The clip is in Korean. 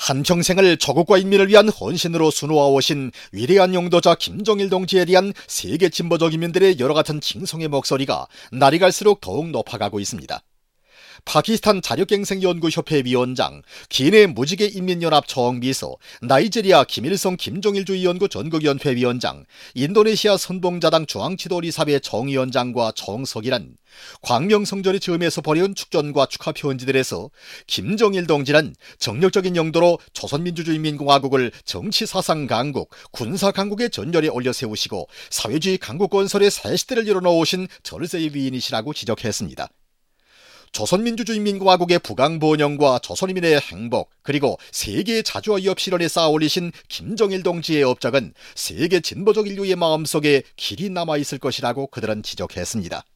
한평생을 조국과 인민을 위한 헌신으로 수놓아오신 위대한 용도자 김정일 동지에 대한 세계 진보적 인민들의 여러 같은 칭송의 목소리가 날이 갈수록 더욱 높아가고 있습니다. 파키스탄 자력갱생연구협회 위원장, 기내 무지개인민연합 총비서, 나이지리아 김일성 김정일주의 연구 전국연회 위원장, 인도네시아 선봉자당 중앙지도리사회 총위원장과 총석이란 광명성전의 즈음에서 벌여온 축전과 축하 편지들에서 김정일 동지란 정력적인 용도로 조선민주주의인민공화국을 정치사상 강국, 군사 강국의 전열에 올려 세우시고 사회주의 강국 건설의 새 시대를 열어놓으신 절세의 위인이시라고 지적했습니다. 조선민주주의인민공화국의 부강번영과 조선인민의 행복, 그리고 세계의 자주와 위협 실현에 쌓아올리신 김정일 동지의 업적은 세계 진보적 인류의 마음속에 길이 남아있을 것이라고 그들은 지적했습니다.